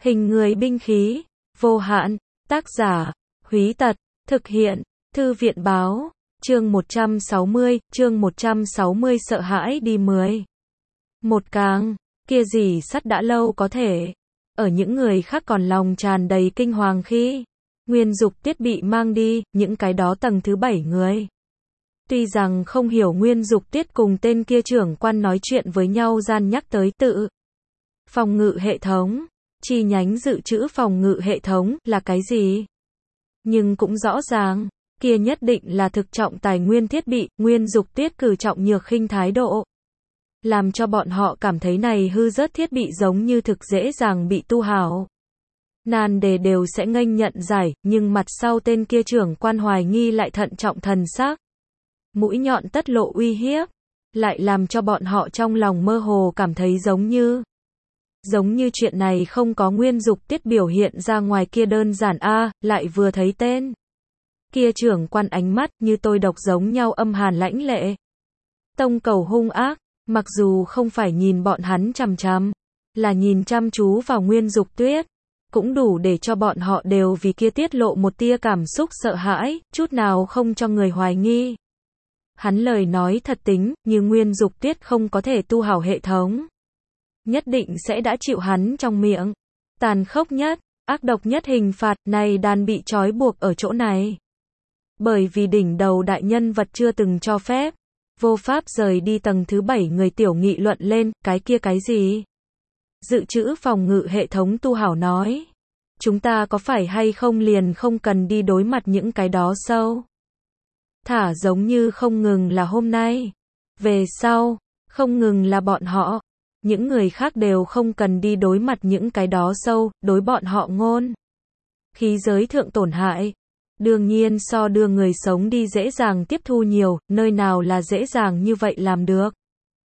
Hình người binh khí, vô hạn, tác giả, Húy Tật, thực hiện, Thư viện báo, chương 160 sợ hãi đi 10. Một càng, kia gì sắt đã lâu có thể, ở những người khác còn lòng tràn đầy kinh hoàng khi Nguyên Dục Tiết bị mang đi, những cái đó tầng thứ 7 người. Tuy rằng không hiểu Nguyên Dục Tiết cùng tên kia trưởng quan nói chuyện với nhau gian nhắc tới tự phòng ngự hệ thống, chi nhánh dự trữ phòng ngự hệ thống là cái gì. Nhưng cũng rõ ràng, kia nhất định là thực trọng tài nguyên thiết bị, Nguyên Dục Tiết cử trọng nhược khinh thái độ. Làm cho bọn họ cảm thấy này hư rớt thiết bị giống như thực dễ dàng bị tu hảo. Nan đề đều sẽ nghênh nhận giải, nhưng mặt sau tên kia trưởng quan hoài nghi lại thận trọng thần sắc. Mũi nhọn tất lộ uy hiếp, lại làm cho bọn họ trong lòng mơ hồ cảm thấy giống như chuyện này không có Nguyên Dục Tiết biểu hiện ra ngoài kia đơn giản lại vừa thấy tên kia trưởng quan ánh mắt như tôi độc giống nhau âm hàn lãnh lệ. Tông cầu hung ác, mặc dù không phải nhìn bọn hắn chằm chằm, là nhìn chăm chú vào Nguyên Dục Tiết, cũng đủ để cho bọn họ đều vì kia tiết lộ một tia cảm xúc sợ hãi, chút nào không cho người hoài nghi. Hắn lời nói thật tính, như Nguyên Dục Tiết không có thể tu hảo hệ thống, nhất định sẽ đã chịu hắn trong miệng tàn khốc nhất, ác độc nhất hình phạt, này đàn bị trói buộc ở chỗ này. Bởi vì đỉnh đầu đại nhân vật chưa từng cho phép, vô pháp rời đi tầng thứ 7 người tiểu nghị luận lên, cái kia cái gì? Dự trữ phòng ngự hệ thống tu hảo nói. Chúng ta có phải hay không liền không cần đi đối mặt những cái đó sâu? Thả giống như không ngừng là hôm nay. Về sau, không ngừng là bọn họ. Những người khác đều không cần đi đối mặt những cái đó sâu, đối bọn họ ngôn. Khí giới thượng tổn hại. Đương nhiên so đưa người sống đi dễ dàng tiếp thu nhiều, nơi nào là dễ dàng như vậy làm được.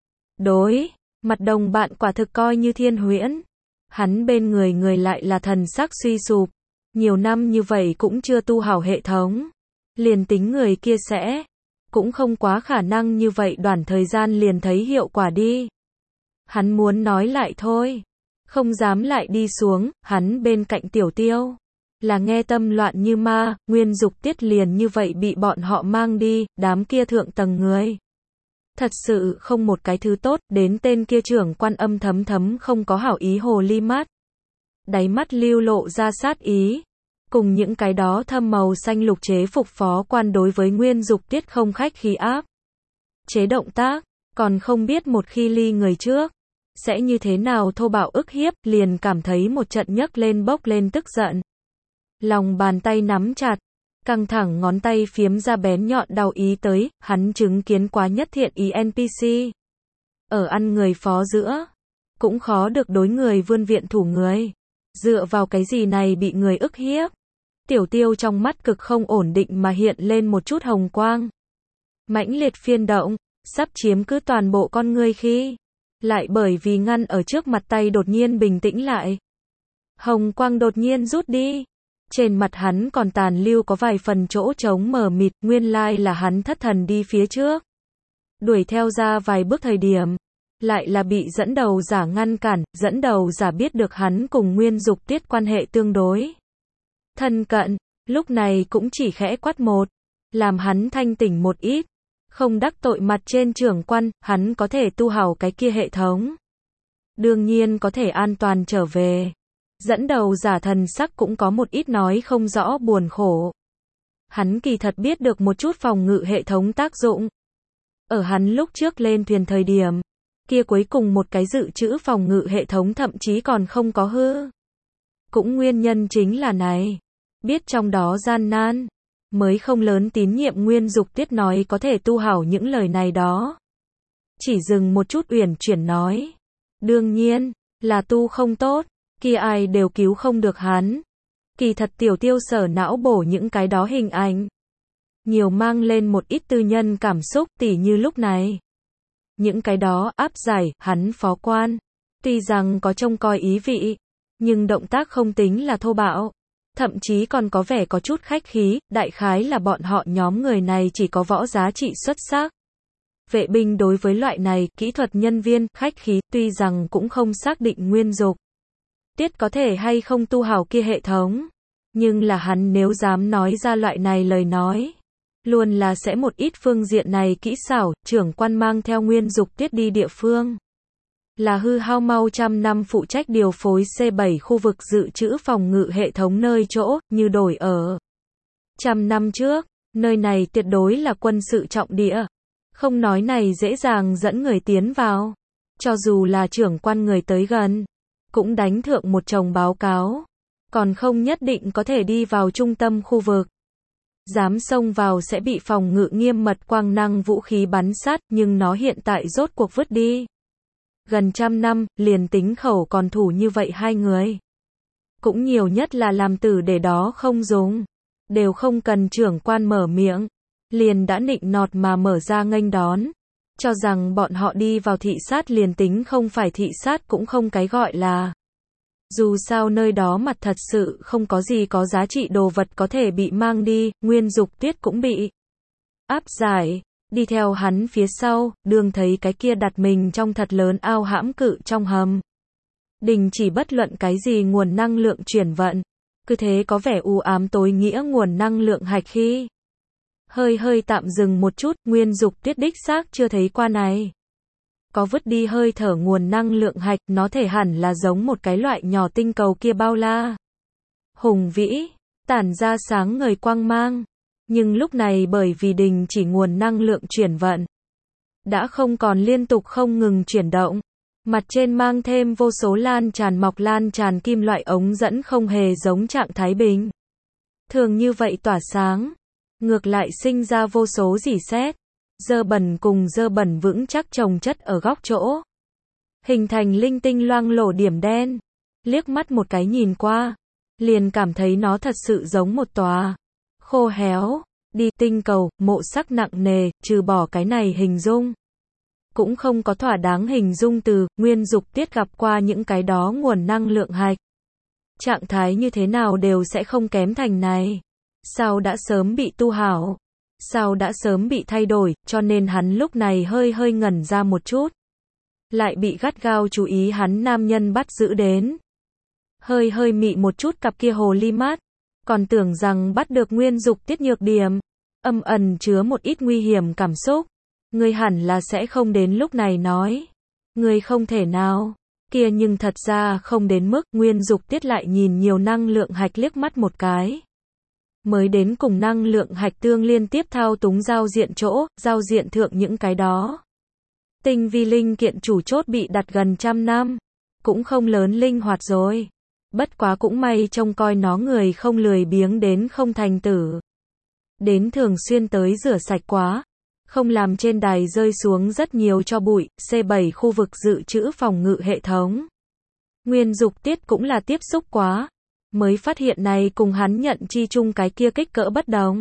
Đối mặt đồng bạn quả thực coi như thiên huyễn. Hắn bên người lại là thần sắc suy sụp. Nhiều năm như vậy cũng chưa tu hảo hệ thống. Liền tính người kia sẽ, cũng không quá khả năng như vậy đoạn thời gian liền thấy hiệu quả đi. Hắn muốn nói lại thôi. Không dám lại đi xuống, hắn bên cạnh Tiểu Tiêu. Là nghe tâm loạn như ma, Nguyên Dục Tiết liền như vậy bị bọn họ mang đi, đám kia thượng tầng người. Thật sự không một cái thứ tốt, đến tên kia trưởng quan âm thấm không có hảo ý hồ ly mắt. Đáy mắt lưu lộ ra sát ý. Cùng những cái đó thâm màu xanh lục chế phục phó quan đối với Nguyên Dục Tiết không khách khí áp. Chế động tác, còn không biết một khi ly người trước, sẽ như thế nào thô bạo ức hiếp, liền cảm thấy một trận nhấc lên bốc lên tức giận. Lòng bàn tay nắm chặt, căng thẳng ngón tay phiếm ra bén nhọn đau ý tới, hắn chứng kiến quá nhất thiện ý NPC. Ở ăn người phó giữa, cũng khó được đối người vươn viện thủ người. Dựa vào cái gì này bị người ức hiếp. Tiểu Tiêu trong mắt cực không ổn định mà hiện lên một chút hồng quang. Mãnh liệt phiên động, sắp chiếm cứ toàn bộ con người khi, lại bởi vì ngăn ở trước mặt tay đột nhiên bình tĩnh lại. Hồng quang đột nhiên rút đi. Trên mặt hắn còn tàn lưu có vài phần chỗ trống mờ mịt, nguyên lai là hắn thất thần đi phía trước. Đuổi theo ra vài bước thời điểm, lại là bị dẫn đầu giả ngăn cản, dẫn đầu giả biết được hắn cùng Nguyên Dục Tiết quan hệ tương đối thân cận, lúc này cũng chỉ khẽ quát một, làm hắn thanh tỉnh một ít, không đắc tội mặt trên trưởng quan, hắn có thể tu hảo cái kia hệ thống. Đương nhiên có thể an toàn trở về. Dẫn đầu giả thần sắc cũng có một ít nói không rõ buồn khổ. Hắn kỳ thật biết được một chút phòng ngự hệ thống tác dụng. Ở hắn lúc trước lên thuyền thời điểm, kia cuối cùng một cái dự trữ phòng ngự hệ thống thậm chí còn không có hư. Cũng nguyên nhân chính là này. Biết trong đó gian nan, mới không lớn tín nhiệm Nguyên Dục Tiết nói có thể tu hảo những lời này đó. Chỉ dừng một chút uyển chuyển nói. Đương nhiên, là tu không tốt. Kia ai đều cứu không được hắn. Kỳ thật Tiểu Tiêu sở não bổ những cái đó hình ảnh. Nhiều mang lên một ít tư nhân cảm xúc tỉ như lúc này. Những cái đó áp giải, hắn phó quan. Tuy rằng có trông coi ý vị, nhưng động tác không tính là thô bạo. Thậm chí còn có vẻ có chút khách khí, đại khái là bọn họ nhóm người này chỉ có võ giá trị xuất sắc. Vệ binh đối với loại này, kỹ thuật nhân viên, khách khí, tuy rằng cũng không xác định Nguyên Dục Tiết có thể hay không tu hảo kia hệ thống. Nhưng là hắn nếu dám nói ra loại này lời nói, luôn là sẽ một ít phương diện này kỹ xảo, trưởng quan mang theo Nguyên Dục Tiết đi địa phương. Là hư hao mau trăm năm phụ trách điều phối C7 khu vực dự trữ phòng ngự hệ thống nơi chỗ, như đổi ở. Trăm năm trước, nơi này tuyệt đối là quân sự trọng địa. Không nói này dễ dàng dẫn người tiến vào. Cho dù là trưởng quan người tới gần, cũng đánh thượng một chồng báo cáo. Còn không nhất định có thể đi vào trung tâm khu vực. Dám xông vào sẽ bị phòng ngự nghiêm mật quang năng vũ khí bắn sát, nhưng nó hiện tại rốt cuộc vứt đi. Gần trăm năm, liền tính khẩu còn thủ như vậy hai người. Cũng nhiều nhất là làm tử để đó không dùng. Đều không cần trưởng quan mở miệng. Liền đã nịnh nọt mà mở ra nghênh đón. Cho rằng bọn họ đi vào thị sát liền tính không phải thị sát cũng không cái gọi là. Dù sao nơi đó mặt thật sự không có gì có giá trị đồ vật có thể bị mang đi, Nguyên Dục Tiết cũng bị áp giải. Đi theo hắn phía sau, đường thấy cái kia đặt mình trong thật lớn ao hãm cự trong hầm. Đình chỉ bất luận cái gì nguồn năng lượng chuyển vận. Cứ thế có vẻ u ám tối nghĩa nguồn năng lượng hạch khi. Hơi tạm dừng một chút, Nguyên Dục Tiết đích xác chưa thấy qua này. Có vứt đi hơi thở nguồn năng lượng hạch, nó thể hẳn là giống một cái loại nhỏ tinh cầu kia bao la. Hùng vĩ, tản ra sáng ngời quang mang. Nhưng lúc này bởi vì đình chỉ nguồn năng lượng chuyển vận, đã không còn liên tục không ngừng chuyển động. Mặt trên mang thêm vô số lan tràn kim loại ống dẫn không hề giống trạng thái bình thường như vậy tỏa sáng. Ngược lại sinh ra vô số rỉ sét, dơ bẩn cùng dơ bẩn vững chắc chồng chất ở góc chỗ. Hình thành linh tinh loang lổ điểm đen. Liếc mắt một cái nhìn qua, liền cảm thấy nó thật sự giống một tòa khô héo, đi tinh cầu, mộ sắc nặng nề, trừ bỏ cái này hình dung. Cũng không có thỏa đáng hình dung từ, Nguyên Dục Tiết gặp qua những cái đó nguồn năng lượng hạch. Trạng thái như thế nào đều sẽ không kém thành này. Sao đã sớm bị tu hảo? Sao đã sớm bị thay đổi, cho nên hắn lúc này hơi ngẩn ra một chút. Lại bị gắt gao chú ý hắn nam nhân bắt giữ đến. Hơi mị một chút cặp kia hồ ly mắt. Còn tưởng rằng bắt được Nguyên Dục Tiết nhược điểm. Âm ẩn chứa một ít nguy hiểm cảm xúc. Ngươi hẳn là sẽ không đến lúc này nói. Ngươi không thể nào. Kia nhưng thật ra không đến mức. Nguyên Dục Tiết lại nhìn nhiều năng lượng hạch liếc mắt một cái. Mới đến cùng năng lượng hạch tương liên tiếp thao túng giao diện chỗ, giao diện thượng những cái đó. Tinh vi linh kiện chủ chốt bị đặt gần trăm năm. Cũng không lớn linh hoạt rồi. Bất quá cũng may trông coi nó người không lười biếng đến không thành tử. Đến thường xuyên tới rửa sạch quá. Không làm trên đài rơi xuống rất nhiều cho bụi, C7 khu vực dự trữ phòng ngự hệ thống. Nguyên Dục Tiết cũng là tiếp xúc quá. Mới phát hiện này cùng hắn nhận chi chung cái kia kích cỡ bất đồng.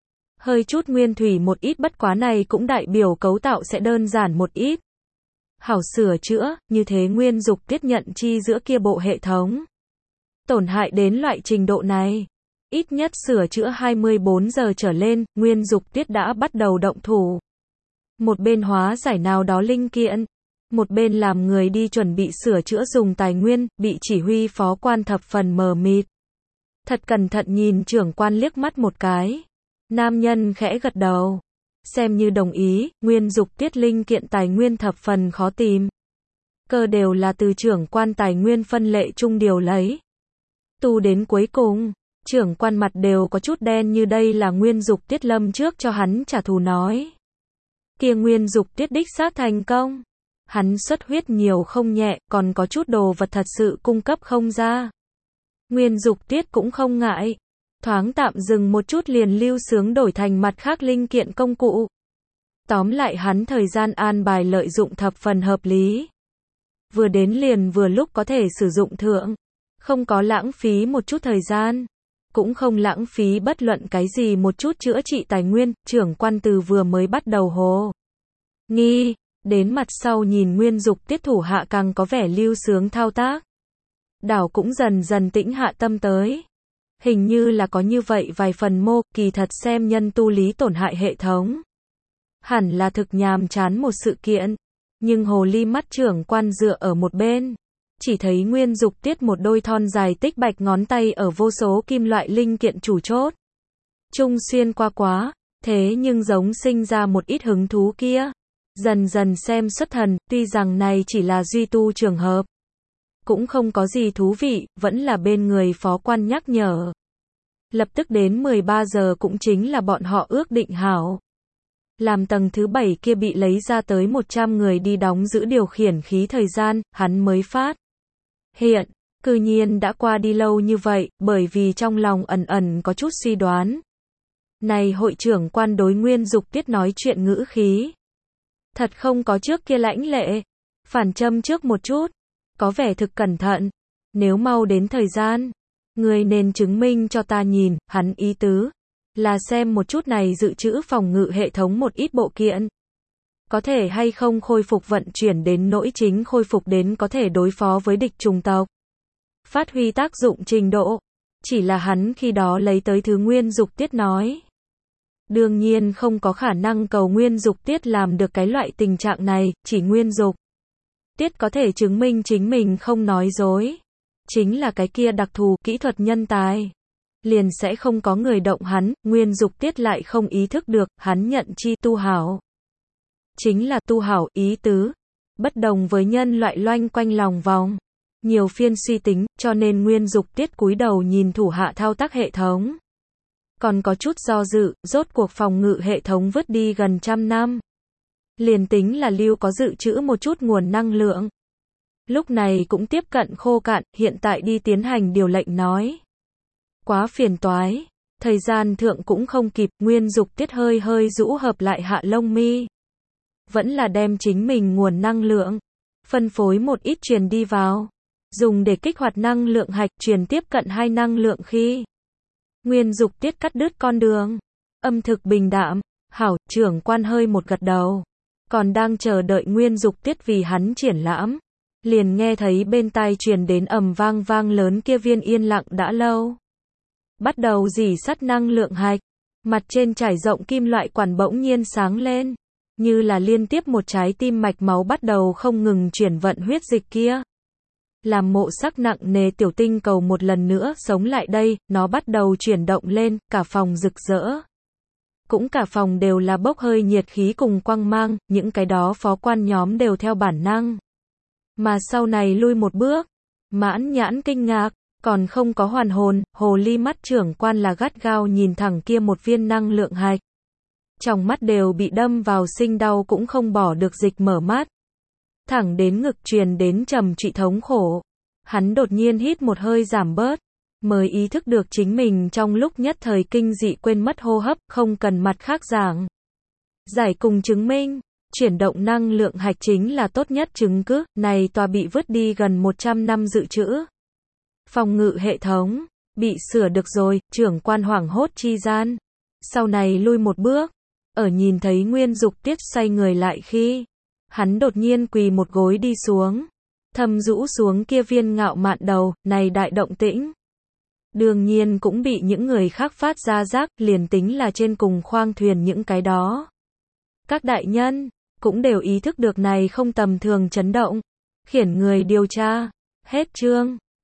Hơi chút nguyên thủy một ít bất quá này cũng đại biểu cấu tạo sẽ đơn giản một ít. Hảo sửa chữa, như thế Nguyên Dục Tiết nhận chi giữa kia bộ hệ thống. Tổn hại đến loại trình độ này. Ít nhất sửa chữa 24 giờ trở lên, Nguyên Dục Tiết đã bắt đầu động thủ. Một bên hóa giải nào đó linh kiện. Một bên làm người đi chuẩn bị sửa chữa dùng tài nguyên, bị chỉ huy phó quan thập phần mờ mịt. Thật cẩn thận nhìn trưởng quan liếc mắt một cái. Nam nhân khẽ gật đầu. Xem như đồng ý, Nguyên Dục Tiết linh kiện tài nguyên thập phần khó tìm. Cơ đều là từ trưởng quan tài nguyên phân lệ chung điều lấy. Tu đến cuối cùng, trưởng quan mặt đều có chút đen như đây là Nguyên Dục Tiết lâm trước cho hắn trả thù nói. Kia Nguyên Dục Tiết đích xác thành công. Hắn xuất huyết nhiều không nhẹ, còn có chút đồ vật thật sự cung cấp không ra. Nguyên Dục Tiết cũng không ngại. Thoáng tạm dừng một chút liền lưu sướng đổi thành mặt khác linh kiện công cụ. Tóm lại hắn thời gian an bài lợi dụng thập phần hợp lý. Vừa đến liền vừa lúc có thể sử dụng thượng. Không có lãng phí một chút thời gian. Cũng không lãng phí bất luận cái gì một chút chữa trị tài nguyên, trưởng quan từ vừa mới bắt đầu hồ nghi. Đến mặt sau nhìn Nguyên Dục Tiết thủ hạ càng có vẻ lưu sướng thao tác. Đảo cũng dần dần tĩnh hạ tâm tới. Hình như là có như vậy vài phần mô, kỳ thật xem nhân tu lý tổn hại hệ thống. Hẳn là thực nhàm chán một sự kiện. Nhưng hồ ly mắt trưởng quan dựa ở một bên. chỉ thấy Nguyên Dục Tiết một đôi thon dài tích bạch ngón tay ở vô số kim loại linh kiện chủ chốt. Trung xuyên qua quá, thế nhưng giống sinh ra một ít hứng thú kia. Dần dần xem xuất thần, tuy rằng này chỉ là duy tu trường hợp. Cũng không có gì thú vị, vẫn là bên người phó quan nhắc nhở. Lập tức đến 13 giờ cũng chính là bọn họ ước định hảo. Làm tầng thứ 7 kia bị lấy ra tới 100 người đi đóng giữ điều khiển khí thời gian, hắn mới phát hiện, cư nhiên đã qua đi lâu như vậy, bởi vì trong lòng ẩn ẩn có chút suy đoán. Này hội trưởng quan đối Nguyên Dục Tiết nói chuyện ngữ khí. Thật không có trước kia lãnh lệ. Phản châm trước một chút. Có vẻ thực cẩn thận. Nếu mau đến thời gian, người nên chứng minh cho ta nhìn, hắn ý tứ. Là xem một chút này dự trữ phòng ngự hệ thống một ít bộ kiện. Có thể hay không khôi phục vận chuyển đến nỗi chính khôi phục đến có thể đối phó với địch chủng tộc. Phát huy tác dụng trình độ. Chỉ là hắn khi đó lấy tới thứ Nguyên Dục Tiết nói. Đương nhiên không có khả năng cầu Nguyên Dục Tiết làm được cái loại tình trạng này, chỉ Nguyên Dục Tiết có thể chứng minh chính mình không nói dối. Chính là cái kia đặc thù, kỹ thuật nhân tài. Liền sẽ không có người động hắn, Nguyên Dục Tiết lại không ý thức được, hắn nhận chi tu hảo. Chính là tu hảo ý tứ. Bất đồng với nhân loại loanh quanh lòng vòng. Nhiều phiên suy tính, cho nên Nguyên Dục Tiết cúi đầu nhìn thủ hạ thao tác hệ thống. Còn có chút do dự, rốt cuộc phòng ngự hệ thống vứt đi gần 100 năm. Liền tính là lưu có dự trữ một chút nguồn năng lượng. Lúc này cũng tiếp cận khô cạn, hiện tại đi tiến hành điều lệnh nói. Quá phiền toái, thời gian thượng cũng không kịp, Nguyên Dục Tiết hơi hơi rũ hợp lại hạ lông mi. Vẫn là đem chính mình nguồn năng lượng, phân phối một ít truyền đi vào. Dùng để kích hoạt năng lượng hạch, truyền tiếp cận hai năng lượng khi. Nguyên Dục Tiết cắt đứt con đường. Âm thực bình đạm, hảo, trưởng quan hơi một gật đầu. Còn đang chờ đợi Nguyên Dục Tiết vì hắn triển lãm. Liền nghe thấy bên tai truyền đến ầm vang vang lớn kia viên yên lặng đã lâu. Bắt đầu rỉ sắt năng lượng hạch. Mặt trên trải rộng kim loại quản bỗng nhiên sáng lên. Như là liên tiếp một trái tim mạch máu bắt đầu không ngừng chuyển vận huyết dịch kia. Làm mộ sắc nặng nề tiểu tinh cầu một lần nữa sống lại đây, nó bắt đầu chuyển động lên, cả phòng rực rỡ. Cũng cả phòng đều là bốc hơi nhiệt khí cùng quang mang, những cái đó phó quan nhóm đều theo bản năng. Mà sau này lui một bước, mãn nhãn kinh ngạc, còn không có hoàn hồn, hồ ly mắt trưởng quan là gắt gao nhìn thẳng kia một viên năng lượng hạch. Trong mắt đều bị đâm vào sinh đau cũng không bỏ được dịch mở mắt. Thẳng đến ngực truyền đến trầm trụy thống khổ. Hắn đột nhiên hít một hơi giảm bớt. Mới ý thức được chính mình trong lúc nhất thời kinh dị quên mất hô hấp, không cần mặt khác giảng. Giải cùng chứng minh, chuyển động năng lượng hạch chính là tốt nhất chứng cứ, này tòa bị vứt đi gần 100 năm dự trữ. Phòng ngự hệ thống, bị sửa được rồi, trưởng quan hoảng hốt chi gian. Sau này lui một bước, ở nhìn thấy Nguyên Dục Tiết xoay người lại khi, hắn đột nhiên quỳ một gối đi xuống. Thầm rũ xuống kia viên ngạo mạn đầu, này đại động tĩnh. Đương nhiên cũng bị những người khác phát ra giác, liền tính là trên cùng khoang thuyền những cái đó. Các đại nhân, cũng đều ý thức được này không tầm thường chấn động. Khiển người điều tra. Hết chương.